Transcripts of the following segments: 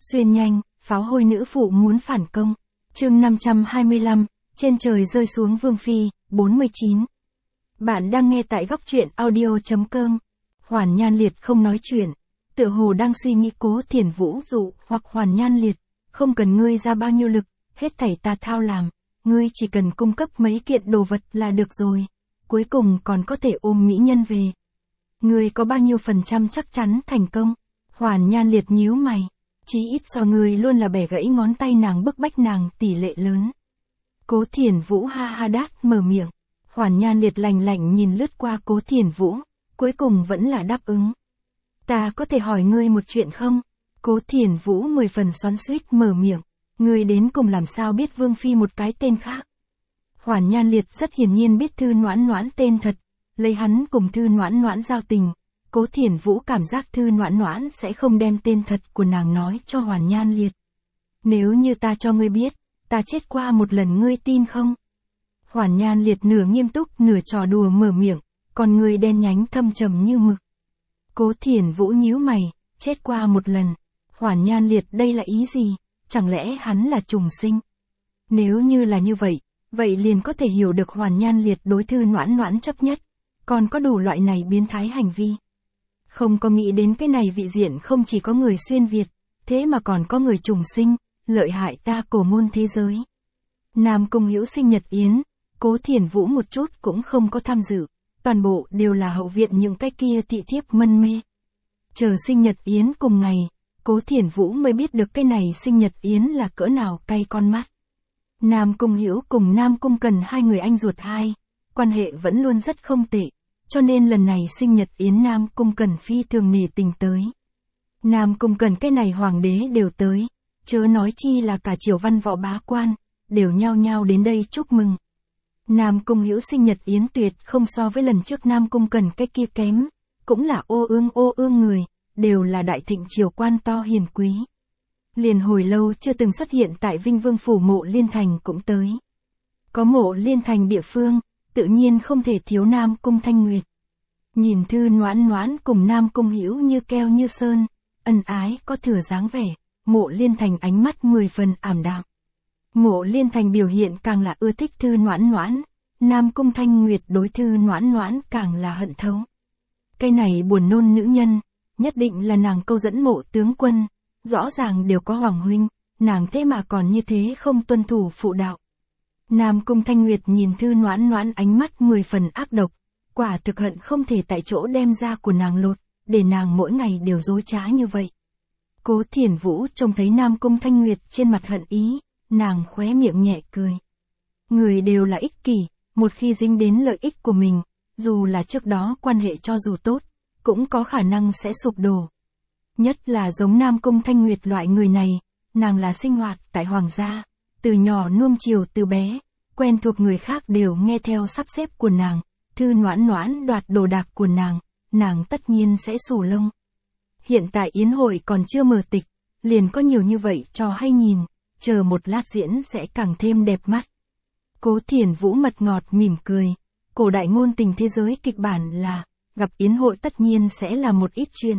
Xuyên nhanh, pháo hôi nữ phụ muốn phản công. Chương 525, trên trời rơi xuống vương phi, 49. Bạn đang nghe tại góc truyện audio.com. Hoàn Nhan Liệt không nói chuyện, tựa hồ đang suy nghĩ Cố Thiển Vũ dụ hoặc Hoàn Nhan Liệt, không cần ngươi ra bao nhiêu lực, hết thảy ta thao làm, ngươi chỉ cần cung cấp mấy kiện đồ vật là được rồi, cuối cùng còn có thể ôm mỹ nhân về. Ngươi có bao nhiêu % chắc chắn thành công? Hoàn Nhan Liệt nhíu mày, chí ít so ngươi luôn là bẻ gãy ngón tay nàng bức bách nàng tỷ lệ lớn. Cố Thiển Vũ ha ha đát mở miệng, Hoàn Nhan Liệt lạnh lạnh nhìn lướt qua Cố Thiển Vũ, cuối cùng vẫn là đáp ứng. Ta có thể hỏi ngươi một chuyện không? Cố Thiển Vũ 10 phần xoắn xuýt mở miệng, ngươi đến cùng làm sao biết Vương Phi một cái tên khác? Hoàn Nhan Liệt rất hiển nhiên biết Thư Noãn Noãn tên thật, lấy hắn cùng Thư Noãn Noãn giao tình, Cố Thiển Vũ cảm giác Thư Noãn Noãn sẽ không đem tên thật của nàng nói cho Hoàn Nhan Liệt. Nếu như ta cho ngươi biết, ta chết qua một lần ngươi tin không? Hoàn Nhan Liệt nửa nghiêm túc nửa trò đùa mở miệng, còn người đen nhánh thâm trầm như mực. Cố Thiển Vũ nhíu mày, chết qua một lần. Hoàn Nhan Liệt đây là ý gì? Chẳng lẽ hắn là trùng sinh? Nếu như là như vậy, vậy liền có thể hiểu được Hoàn Nhan Liệt đối Thư Noãn Noãn chấp nhất, còn có đủ loại này biến thái hành vi. Không có nghĩ đến cái này vị diện không chỉ có người xuyên Việt, thế mà còn có người trùng sinh, lợi hại ta cổ môn thế giới. Nam Cung Hữu sinh nhật yến, Cố Thiển Vũ một chút cũng không có tham dự, toàn bộ đều là hậu viện những cái kia thị thiếp mân mê. Chờ sinh nhật yến cùng ngày, Cố Thiển Vũ mới biết được cái này sinh nhật yến là cỡ nào cay con mắt. Nam Cung Hữu cùng Nam Cung Cần hai người anh ruột hai, quan hệ vẫn luôn rất không tệ, cho nên lần này sinh nhật yến Nam Cung Cần phi thường nể tình tới. Nam Cung Cần cái này hoàng đế đều tới, chớ nói chi là cả triều văn võ bá quan, đều nhao nhao đến đây chúc mừng. Nam Cung Hữu sinh nhật yến tuyệt không so với lần trước Nam Cung Cần cái kia kém, cũng là ô ương người, đều là đại thịnh triều quan to hiền quý. Liền hồi lâu chưa từng xuất hiện tại Vinh Vương phủ Mộ Liên Thành cũng tới. Có Mộ Liên Thành địa phương, tự nhiên không thể thiếu Nam Cung Thanh Nguyệt. Nhìn Thư Noãn Noãn cùng Nam Cung Hữu như keo như sơn, ân ái có thừa dáng vẻ, Mộ Liên Thành ánh mắt 10 phần ảm đạm. Mộ Liên Thành biểu hiện càng là ưa thích Thư Noãn Noãn, Nam Cung Thanh Nguyệt đối Thư Noãn Noãn càng là hận thấu. Cái này buồn nôn nữ nhân, nhất định là nàng câu dẫn Mộ tướng quân, rõ ràng đều có hoàng huynh, nàng thế mà còn như thế không tuân thủ phụ đạo. Nam Cung Thanh Nguyệt nhìn Thư Noãn Noãn ánh mắt 10 phần ác độc, quả thực hận không thể tại chỗ đem da của nàng lột, để nàng mỗi ngày đều dối trá như vậy. Cố Thiển Vũ trông thấy Nam Cung Thanh Nguyệt trên mặt hận ý, nàng khóe miệng nhẹ cười. Người đều là ích kỷ, một khi dính đến lợi ích của mình, dù là trước đó quan hệ cho dù tốt, cũng có khả năng sẽ sụp đổ. Nhất là giống Nam Cung Thanh Nguyệt loại người này, nàng là sinh hoạt tại hoàng gia, từ nhỏ nuông chiều từ bé, quen thuộc người khác đều nghe theo sắp xếp của nàng, Thư Noãn Noãn đoạt đồ đạc của nàng tất nhiên sẽ xù lông. Hiện tại yến hội còn chưa mở tịch, liền có nhiều như vậy cho hay nhìn, chờ một lát diễn sẽ càng thêm đẹp mắt. Cố Thiển Vũ mật ngọt mỉm cười, cổ đại ngôn tình thế giới kịch bản là, gặp yến hội tất nhiên sẽ là một ít chuyện.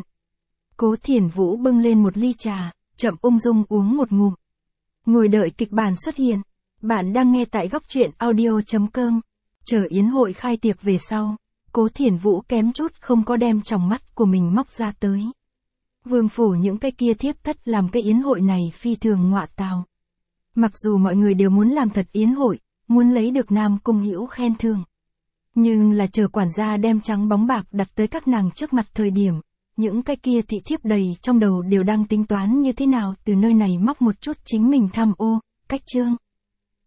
Cố Thiển Vũ bưng lên một ly trà, chậm ung dung uống một ngụm. Ngồi đợi kịch bản xuất hiện, bạn đang nghe tại góc truyện audio.com. Chờ yến hội khai tiệc về sau, Cố Thiển Vũ kém chút không có đem tròng mắt của mình móc ra tới. Vương phủ những cái kia thiếp thất làm cái yến hội này phi thường ngọa tào. Mặc dù mọi người đều muốn làm thật yến hội, muốn lấy được Nam Cung Hữu khen thưởng. Nhưng là chờ quản gia đem trắng bóng bạc đặt tới các nàng trước mặt thời điểm, những cái kia thị thiếp đầy trong đầu đều đang tính toán như thế nào từ nơi này móc một chút chính mình tham ô, cách chương.